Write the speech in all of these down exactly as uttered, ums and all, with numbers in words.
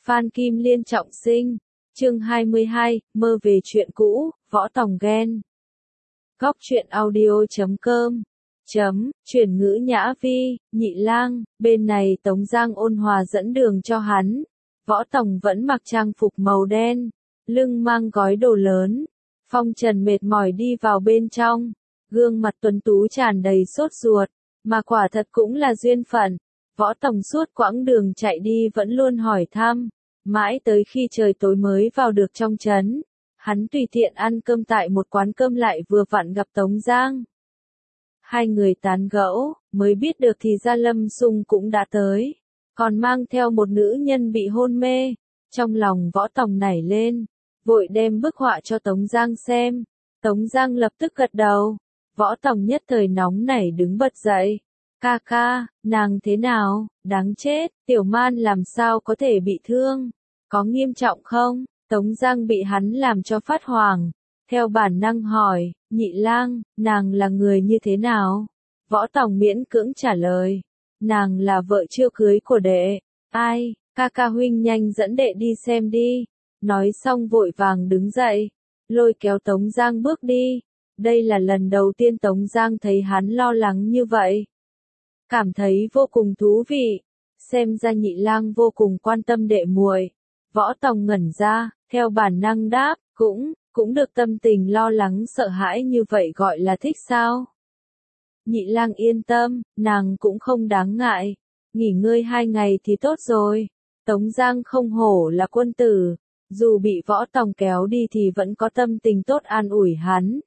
Phan Kim Liên trọng sinh. Chương hai mươi hai, mơ về chuyện cũ, Võ Tòng ghen. Góc truyện audio chấm com. Chấm, chuyển ngữ Nhã Vi, Nhị Lang, bên này Tống Giang ôn hòa dẫn đường cho hắn. Võ Tòng vẫn mặc trang phục màu đen, lưng mang gói đồ lớn. Phong Trần mệt mỏi đi vào bên trong, gương mặt tuấn tú tràn đầy sốt ruột, mà quả thật cũng là duyên phận. Võ Tòng suốt quãng đường chạy đi vẫn luôn hỏi thăm, mãi tới khi trời tối mới vào được trong trấn. Hắn tùy tiện ăn cơm tại một quán cơm lại vừa vặn gặp Tống Giang. Hai người tán gẫu, mới biết được thì ra Lâm Sung cũng đã tới, còn mang theo một nữ nhân bị hôn mê. Trong lòng Võ Tòng nảy lên, vội đem bức họa cho Tống Giang xem. Tống Giang lập tức gật đầu. Võ Tòng nhất thời nóng nảy đứng bật dậy. Ca ca, nàng thế nào, đáng chết, Tiểu Man làm sao có thể bị thương, có nghiêm trọng không? Tống Giang bị hắn làm cho phát hoảng, theo bản năng hỏi, Nhị Lang, nàng là người như thế nào? Võ Tòng miễn cưỡng trả lời, nàng là vợ chưa cưới của đệ. Ai, ca ca huynh nhanh dẫn đệ đi xem đi. Nói xong vội vàng đứng dậy, lôi kéo Tống Giang bước đi. Đây là lần đầu tiên Tống Giang thấy hắn lo lắng như vậy, cảm thấy vô cùng thú vị. Xem ra Nhị Lang vô cùng quan tâm đệ muội. Võ Tòng ngẩn ra, theo bản năng đáp, cũng, cũng được. Tâm tình lo lắng sợ hãi như vậy gọi là thích sao? Nhị Lang yên tâm, nàng cũng không đáng ngại, nghỉ ngơi hai ngày thì tốt rồi. Tống Giang không hổ là quân tử, dù bị Võ Tòng kéo đi thì vẫn có tâm tình tốt an ủi hắn.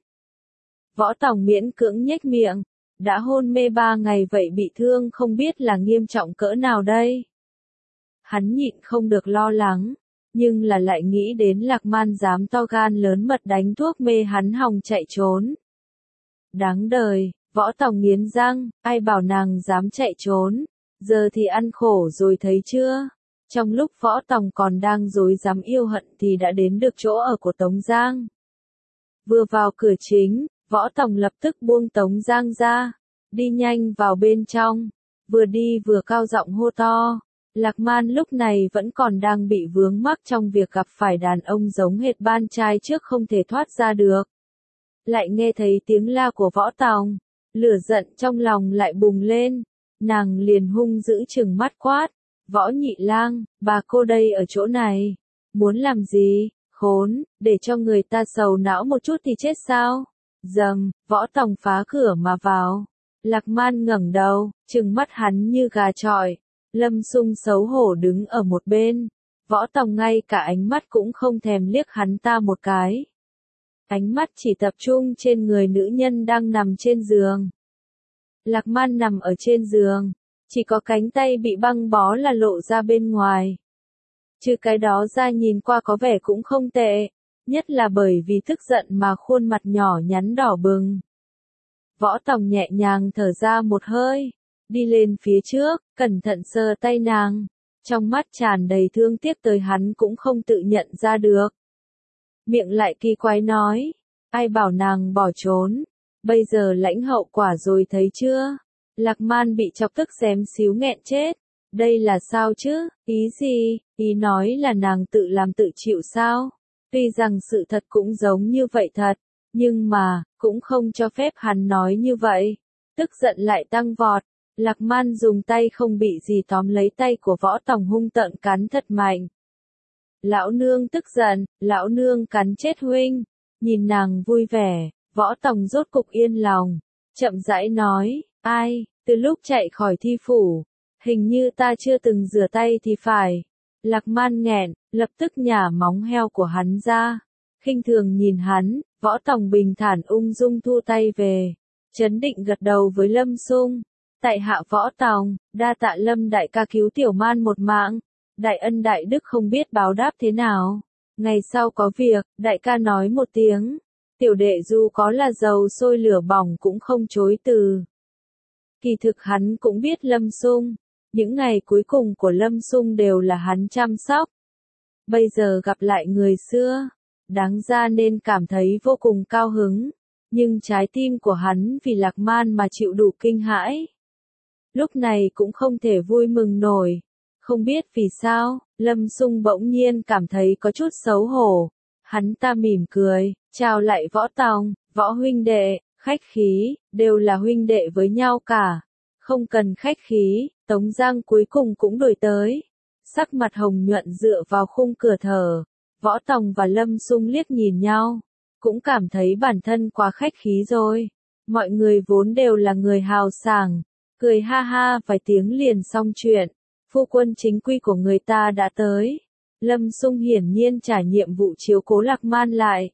Võ Tòng miễn cưỡng nhếch miệng, đã hôn mê ba ngày vậy bị thương không biết là nghiêm trọng cỡ nào đây. Hắn nhịn không được lo lắng, nhưng là lại nghĩ đến Lạc Man dám to gan lớn mật đánh thuốc mê hắn hòng chạy trốn. Đáng đời, Võ Tòng nghiến răng, ai bảo nàng dám chạy trốn, giờ thì ăn khổ rồi thấy chưa? Trong lúc Võ Tòng còn đang rối rắm yêu hận thì đã đến được chỗ ở của Tống Giang. Vừa vào cửa chính, Võ Tòng lập tức buông Tống Giang ra, đi nhanh vào bên trong, vừa đi vừa cao giọng hô to. Lạc Man lúc này vẫn còn đang bị vướng mắc trong việc gặp phải đàn ông giống hệt ban trai trước không thể thoát ra được. Lại nghe thấy tiếng la của Võ Tòng, lửa giận trong lòng lại bùng lên, nàng liền hung dữ trừng mắt quát, Võ Nhị Lang, bà cô đây ở chỗ này, muốn làm gì, khốn, để cho người ta sầu não một chút thì chết sao? Dầm, Võ Tòng phá cửa mà vào. Lạc Man ngẩng đầu, trừng mắt hắn như gà chọi. Lâm Sung xấu hổ đứng ở một bên, Võ Tòng ngay cả ánh mắt cũng không thèm liếc hắn ta một cái. Ánh mắt chỉ tập trung trên người nữ nhân đang nằm trên giường. Lạc Man nằm ở trên giường, chỉ có cánh tay bị băng bó là lộ ra bên ngoài. Trừ cái đó ra nhìn qua có vẻ cũng không tệ, nhất là bởi vì tức giận mà khuôn mặt nhỏ nhắn đỏ bừng. Võ Tòng nhẹ nhàng thở ra một hơi, đi lên phía trước, cẩn thận sờ tay nàng, trong mắt tràn đầy thương tiếc tới hắn cũng không tự nhận ra được. Miệng lại kỳ quái nói, ai bảo nàng bỏ trốn, bây giờ lãnh hậu quả rồi thấy chưa? Lạc Man bị chọc tức xém xíu nghẹn chết, đây là sao chứ, ý gì, ý nói là nàng tự làm tự chịu sao? Tuy rằng sự thật cũng giống như vậy thật, nhưng mà, cũng không cho phép hắn nói như vậy. Tức giận lại tăng vọt. Lạc Man dùng tay không bị gì tóm lấy tay của Võ Tòng hung tợn cắn thật mạnh. Lão nương tức giận, lão nương cắn chết huynh. Nhìn nàng vui vẻ, Võ Tòng rốt cục yên lòng, chậm rãi nói, ai, từ lúc chạy khỏi thi phủ, hình như ta chưa từng rửa tay thì phải. Lạc Man nghẹn, lập tức nhả móng heo của hắn ra, khinh thường nhìn hắn. Võ Tòng bình thản ung dung thu tay về, trấn định gật đầu với Lâm Sung. Tại hạ Võ Tòng, đa tạ Lâm đại ca cứu Tiểu Man một mạng, đại ân đại đức không biết báo đáp thế nào. Ngày sau có việc, đại ca nói một tiếng, tiểu đệ dù có là dầu sôi lửa bỏng cũng không chối từ. Kỳ thực hắn cũng biết Lâm Sung, những ngày cuối cùng của Lâm Sung đều là hắn chăm sóc. Bây giờ gặp lại người xưa, đáng ra nên cảm thấy vô cùng cao hứng, nhưng trái tim của hắn vì Lạc Man mà chịu đủ kinh hãi. Lúc này cũng không thể vui mừng nổi, Không biết vì sao, Lâm Sung bỗng nhiên cảm thấy có chút xấu hổ. Hắn ta mỉm cười, chào lại Võ Tòng, Võ huynh đệ, khách khí, đều là huynh đệ với nhau cả. Không cần khách khí, Tống Giang cuối cùng cũng đổi tới. Sắc mặt hồng nhuận dựa vào khung cửa thở. Võ Tòng và Lâm Sung liếc nhìn nhau, cũng cảm thấy bản thân quá khách khí rồi. Mọi người vốn đều là người hào sảng, cười ha ha vài tiếng liền xong chuyện. Phu quân chính quy của người ta đã tới. Lâm Sung hiển nhiên trả nhiệm vụ chiếu cố Lạc Man lại.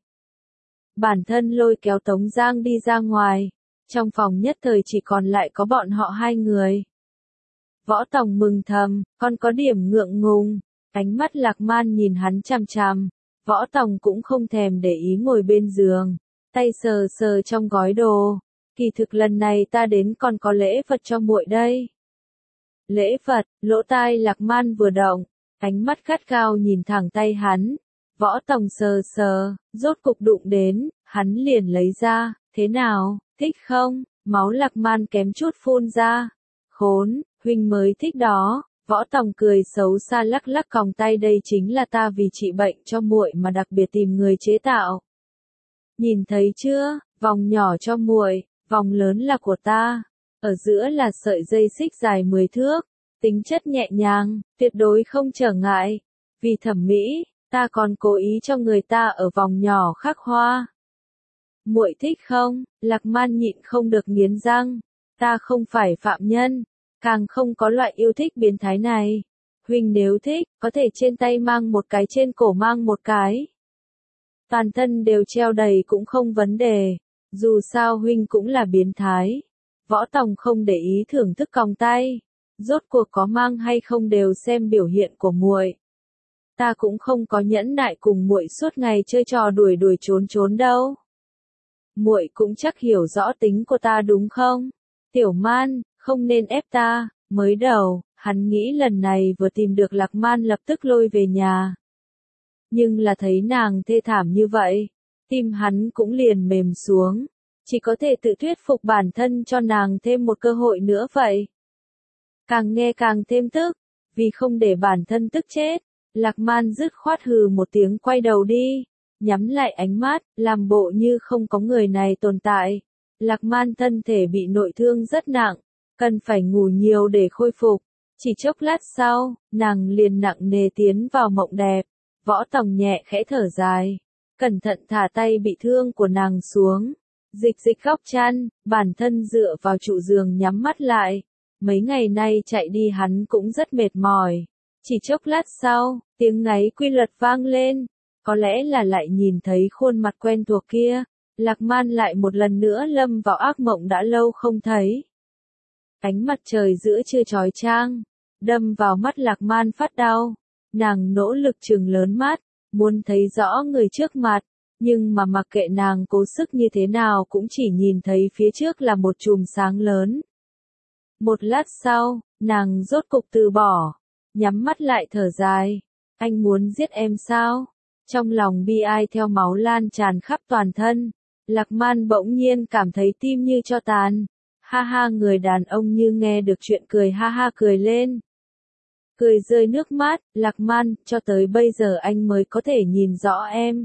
Bản thân lôi kéo Tống Giang đi ra ngoài. Trong phòng nhất thời chỉ còn lại có bọn họ hai người. Võ Tòng mừng thầm, còn có điểm ngượng ngùng. Ánh mắt Lạc Man nhìn hắn chằm chằm. Võ Tòng cũng không thèm để ý ngồi bên giường. Tay sờ sờ trong gói đồ. Kỳ thực lần này ta đến còn có lễ vật cho muội đây. Lễ vật, lỗ tai Lạc Man vừa động. Ánh mắt gắt gao nhìn thẳng tay hắn. Võ Tòng sờ sờ, rốt cục đụng đến, hắn liền lấy ra, thế nào, thích không? Máu Lạc Man kém chút phun ra. Khốn, huynh mới thích đó. Võ Tòng cười xấu xa lắc lắc còng tay, đây chính là ta vì trị bệnh cho muội mà đặc biệt tìm người chế tạo. Nhìn thấy chưa, vòng nhỏ cho muội, vòng lớn là của ta. Ở giữa là sợi dây xích dài mười thước, tính chất nhẹ nhàng, tuyệt đối không trở ngại. Vì thẩm mỹ, ta còn cố ý cho người ta ở vòng nhỏ khắc hoa. Muội thích không? Lạc Man nhịn không được nghiến răng. Ta không phải phạm nhân, càng không có loại yêu thích biến thái này. Huynh nếu thích, có thể trên tay mang một cái, trên cổ mang một cái. Toàn thân đều treo đầy cũng không vấn đề. Dù sao huynh cũng là biến thái. Võ Tòng không để ý thưởng thức còng tay. Rốt cuộc có mang hay không đều xem biểu hiện của muội. Ta cũng không có nhẫn nại cùng muội suốt ngày chơi trò đuổi đuổi trốn trốn đâu. Muội cũng chắc hiểu rõ tính của ta đúng không? Tiểu Man, không nên ép ta. Mới đầu, hắn nghĩ lần này vừa tìm được Lạc Man lập tức lôi về nhà. Nhưng là thấy nàng thê thảm như vậy, tim hắn cũng liền mềm xuống. Chỉ có thể tự thuyết phục bản thân cho nàng thêm một cơ hội nữa vậy. Càng nghe càng thêm tức, vì không để bản thân tức chết, Lạc Man dứt khoát hừ một tiếng quay đầu đi, nhắm lại ánh mắt, làm bộ như không có người này tồn tại. Lạc Man thân thể bị nội thương rất nặng, cần phải ngủ nhiều để khôi phục. Chỉ chốc lát sau, nàng liền nặng nề tiến vào mộng đẹp. Võ Tòng nhẹ khẽ thở dài, cẩn thận thả tay bị thương của nàng xuống. Dịch dịch góc chăn, bản thân dựa vào trụ giường nhắm mắt lại. Mấy ngày nay chạy đi hắn cũng rất mệt mỏi. Chỉ chốc lát sau, tiếng ngáy quy luật vang lên. Có lẽ là lại nhìn thấy khuôn mặt quen thuộc kia. Lạc Man lại một lần nữa lâm vào ác mộng đã lâu không thấy. Ánh mặt trời giữa trưa chói chang, đâm vào mắt Lạc Man phát đau. Nàng nỗ lực trừng lớn mắt, muốn thấy rõ người trước mặt. Nhưng mà mặc kệ nàng cố sức như thế nào cũng chỉ nhìn thấy phía trước là một chùm sáng lớn. Một lát sau, nàng rốt cục từ bỏ, nhắm mắt lại thở dài. Anh muốn giết em sao? Trong lòng bi ai theo máu lan tràn khắp toàn thân. Lạc Man bỗng nhiên cảm thấy tim như cho tàn. Ha ha, người đàn ông như nghe được chuyện cười ha ha cười lên. Cười rơi nước mắt, Lạc Man, cho tới bây giờ anh mới có thể nhìn rõ em.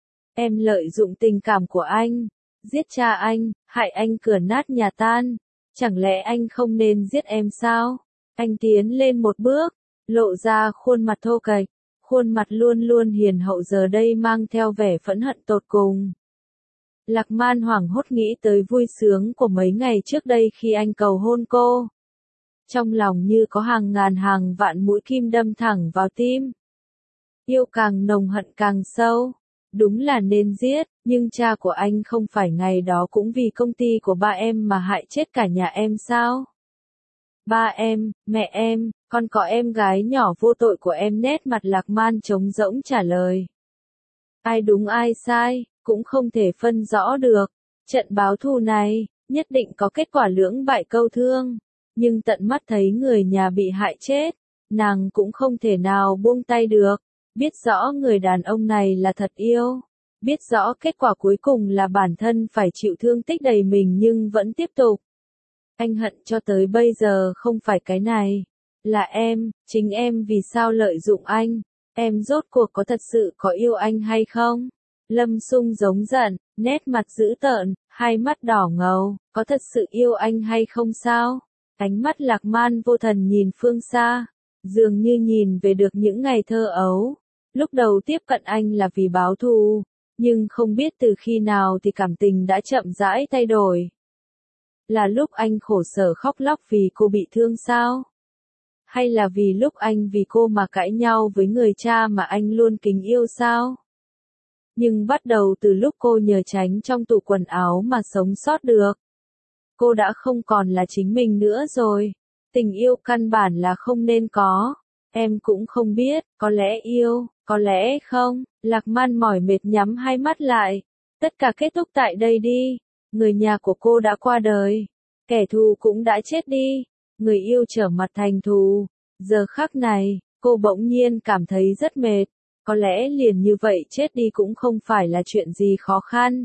Em lợi dụng tình cảm của anh, giết cha anh, hại anh cửa nát nhà tan. Chẳng lẽ anh không nên giết em sao? Anh tiến lên một bước, lộ ra khuôn mặt thô kệch, khuôn mặt luôn luôn hiền hậu giờ đây mang theo vẻ phẫn hận tột cùng. Lạc Man hoảng hốt nghĩ tới vui sướng của mấy ngày trước đây khi anh cầu hôn cô. Trong lòng như có hàng ngàn hàng vạn mũi kim đâm thẳng vào tim. Yêu càng nồng hận càng sâu. Đúng là nên giết, nhưng cha của anh không phải ngày đó cũng vì công ty của ba em mà hại chết cả nhà em sao? Ba em, mẹ em, còn có em gái nhỏ vô tội của em. Nét mặt Lạc Man trống rỗng trả lời. Ai đúng ai sai, cũng không thể phân rõ được. Trận báo thù này, nhất định có kết quả lưỡng bại câu thương. Nhưng tận mắt thấy người nhà bị hại chết, nàng cũng không thể nào buông tay được. Biết rõ người đàn ông này là thật yêu. Biết rõ kết quả cuối cùng là bản thân phải chịu thương tích đầy mình nhưng vẫn tiếp tục. Anh hận cho tới bây giờ không phải cái này. Là em, chính em vì sao lợi dụng anh? Em rốt cuộc có thật sự có yêu anh hay không? Lâm Sung giống giận, nét mặt dữ tợn, hai mắt đỏ ngầu, có thật sự yêu anh hay không sao? Ánh mắt Lạc Man vô thần nhìn phương xa, dường như nhìn về được những ngày thơ ấu. Lúc đầu tiếp cận anh là vì báo thù, nhưng không biết từ khi nào thì cảm tình đã chậm rãi thay đổi. Là lúc anh khổ sở khóc lóc vì cô bị thương sao? Hay là vì lúc anh vì cô mà cãi nhau với người cha mà anh luôn kính yêu sao? Nhưng bắt đầu từ lúc cô nhờ tránh trong tủ quần áo mà sống sót được. Cô đã không còn là chính mình nữa rồi. Tình yêu căn bản là không nên có. Em cũng không biết, có lẽ yêu, có lẽ không. Lạc Man mỏi mệt nhắm hai mắt lại. Tất cả kết thúc tại đây đi. Người nhà của cô đã qua đời. Kẻ thù cũng đã chết đi. Người yêu trở mặt thành thù. Giờ khắc này, cô bỗng nhiên cảm thấy rất mệt. Có lẽ liền như vậy chết đi cũng không phải là chuyện gì khó khăn.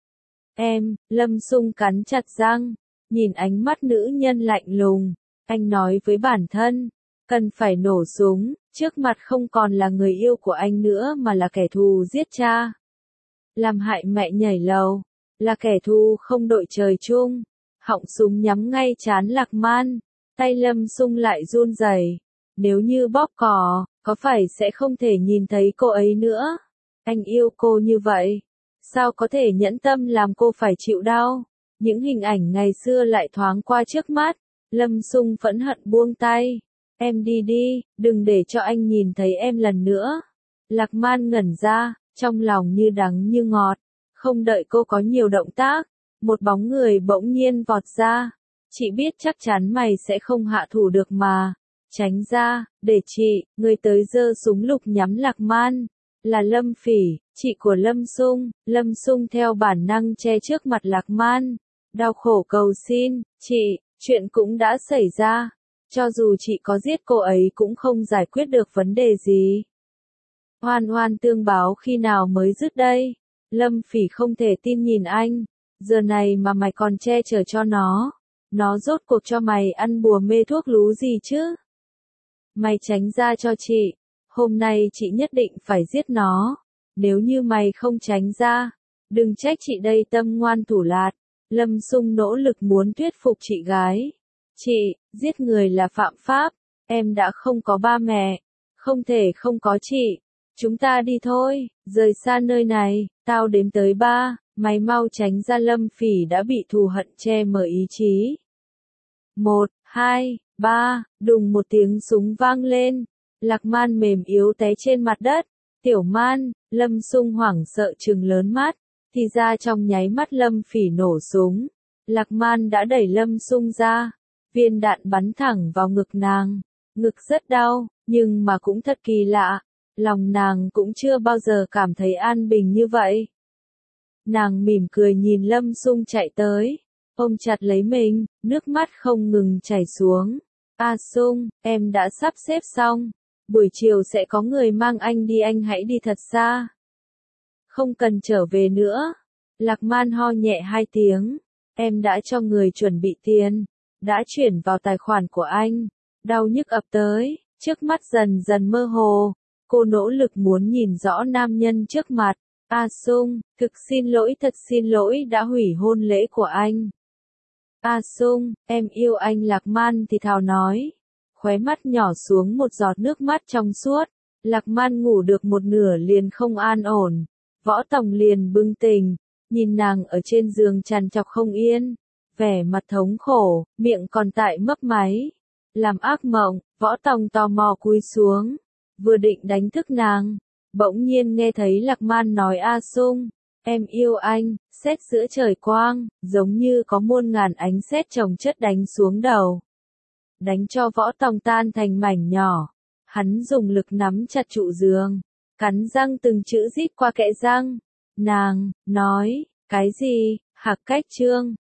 Em, Lâm Sung cắn chặt răng, nhìn ánh mắt nữ nhân lạnh lùng. Anh nói với bản thân, cần phải nổ súng, trước mặt không còn là người yêu của anh nữa mà là kẻ thù giết cha. Làm hại mẹ nhảy lầu, là kẻ thù không đội trời chung. Họng súng nhắm ngay trán Lạc Man, tay Lâm Sung lại run rẩy. Nếu như bóp cò, có phải sẽ không thể nhìn thấy cô ấy nữa? Anh yêu cô như vậy, sao có thể nhẫn tâm làm cô phải chịu đau? Những hình ảnh ngày xưa lại thoáng qua trước mắt, Lâm Sung phẫn hận buông tay. Em đi đi, đừng để cho anh nhìn thấy em lần nữa. Lạc Man ngẩn ra, trong lòng như đắng như ngọt, không đợi cô có nhiều động tác, một bóng người bỗng nhiên vọt ra. Chị biết chắc chắn mày sẽ không hạ thủ được mà. Tránh ra, để chị, người tới giơ súng lục nhắm Lạc Man. Là Lâm Phỉ, chị của Lâm Sung. Lâm Sung theo bản năng che trước mặt Lạc Man. Đau khổ cầu xin, chị, chuyện cũng đã xảy ra. Cho dù chị có giết cô ấy cũng không giải quyết được vấn đề gì. Hoan hoan tương báo khi nào mới dứt đây? Lâm Phỉ không thể tin nhìn anh. Giờ này mà mày còn che chở cho nó. Nó rốt cuộc cho mày ăn bùa mê thuốc lú gì chứ? Mày tránh ra cho chị. Hôm nay chị nhất định phải giết nó. Nếu như mày không tránh ra, đừng trách chị đây tâm ngoan thủ lạt. Lâm Sung nỗ lực muốn thuyết phục chị gái. Chị, giết người là phạm pháp. Em đã không có ba mẹ. Không thể không có chị. Chúng ta đi thôi, rời xa nơi này. Tao đếm tới ba. Mày mau tránh ra. Lâm Phỉ đã bị thù hận che mờ ý chí. Một, hai, ba, đùng một tiếng súng vang lên. Lạc Man mềm yếu té trên mặt đất. Tiểu Man, Lâm Sung hoảng sợ trừng lớn mắt. Thì ra trong nháy mắt Lâm Phỉ nổ súng. Lạc Man đã đẩy Lâm Sung ra. Viên đạn bắn thẳng vào ngực nàng. Ngực rất đau, nhưng mà cũng thật kỳ lạ. Lòng nàng cũng chưa bao giờ cảm thấy an bình như vậy. Nàng mỉm cười nhìn Lâm Sung chạy tới. Ôm chặt lấy mình, nước mắt không ngừng chảy xuống. A Sung, em đã sắp xếp xong. Buổi chiều sẽ có người mang anh đi, anh hãy đi thật xa. Không cần trở về nữa. Lạc Man ho nhẹ hai tiếng. Em đã cho người chuẩn bị tiền. Đã chuyển vào tài khoản của anh. Đau nhức ập tới, trước mắt dần dần mơ hồ. Cô nỗ lực muốn nhìn rõ nam nhân trước mặt. A Sung, thực xin lỗi, thật xin lỗi đã hủy hôn lễ của anh. A Sung, em yêu anh. Lạc Man thì thào nói. Khóe mắt nhỏ xuống một giọt nước mắt trong suốt. Lạc Man ngủ được một nửa liền không an ổn. Võ Tòng liền bừng tỉnh, nhìn nàng ở trên giường trằn trọc không yên. Vẻ mặt thống khổ, miệng còn tại mấp máy. Làm ác mộng, Võ Tòng tò mò cúi xuống. Vừa định đánh thức nàng, bỗng nhiên nghe thấy Lạc Man nói A Sung, em yêu anh. Sét giữa trời quang, giống như có muôn ngàn ánh sét chồng chất đánh xuống đầu. Đánh cho Võ Tòng tan thành mảnh nhỏ. Hắn dùng lực nắm chặt trụ giường, cắn răng từng chữ rít qua kẽ răng. Nàng, nói, cái gì, Hạc Cách Trương,